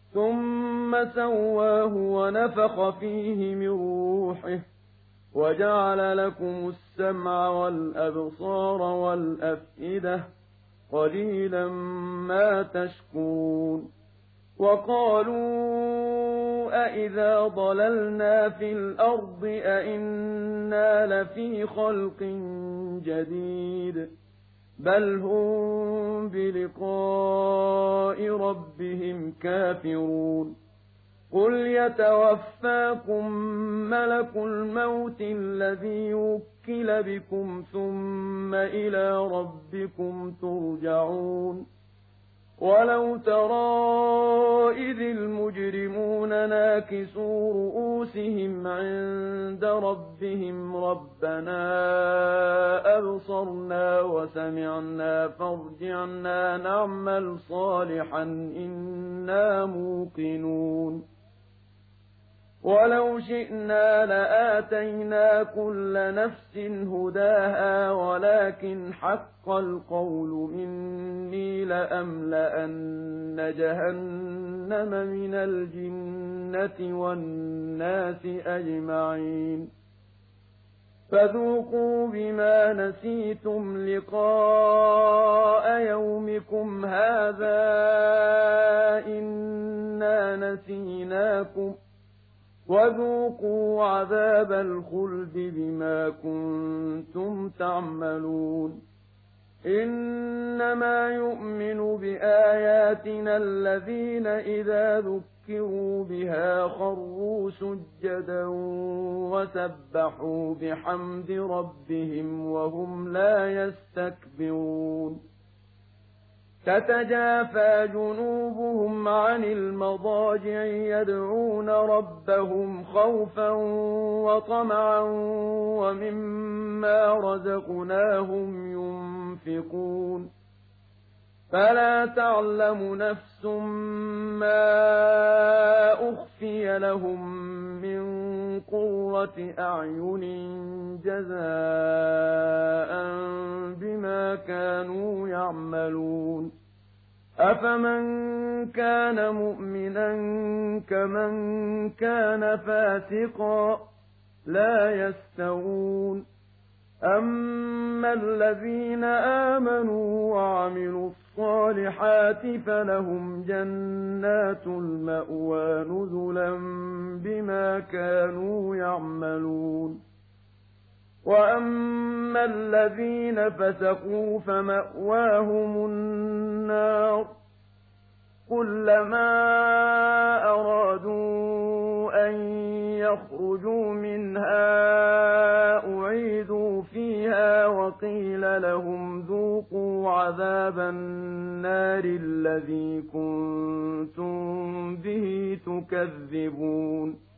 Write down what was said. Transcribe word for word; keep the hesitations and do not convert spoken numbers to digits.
ثم سواه ونفخ فيه من روحه وجعل لكم السمع والأبصار والأفئدة قليلا ما تشكرون وقالوا أإذا ضللنا في الأرض أإنا لفي خلق جديد بل هم بلقاء ربهم كافرون قل يتوفاكم ملك الموت الذي وكل بكم ثم إلى ربكم ترجعون ولو ترى إذ المجرمون ناكسوا رؤوسهم عند ربهم ربنا أبصرنا وسمعنا فارجعنا نعمل صالحا إنا موقنون ولو شئنا لآتينا كل نفس هداها ولكن حق القول مني لأملأن جهنم من الجنة والناس أجمعين فذوقوا بما نسيتم لقاء يومكم هذا إنا نسيناكم وذوقوا عذاب الخلد بما كنتم تعملون إنما يؤمن بآياتنا الذين إذا ذكروا بها خروا سجدا وسبحوا بحمد ربهم وهم لا يستكبرون تتجافى جنوبهم عن المضاجع يدعون ربهم خوفا وطمعا ومما رزقناهم ينفقون فلا تعلم نفس ما أخفي لهم من قرة أعين جزاء بما كانوا يعملون أفمن كان مؤمنا كمن كان فاسقا لا يستوون أما الذين آمنوا وعملوا الصالحات فلهم جنات المأوى نزلا بما كانوا يعملون وأما الذين فسقوا فمأواهم النار كلما أرادوا أن يخرجوا منها أعيدوا فيها وقيل لهم ذوقوا عذاب النار الذي كنتم به تكذبون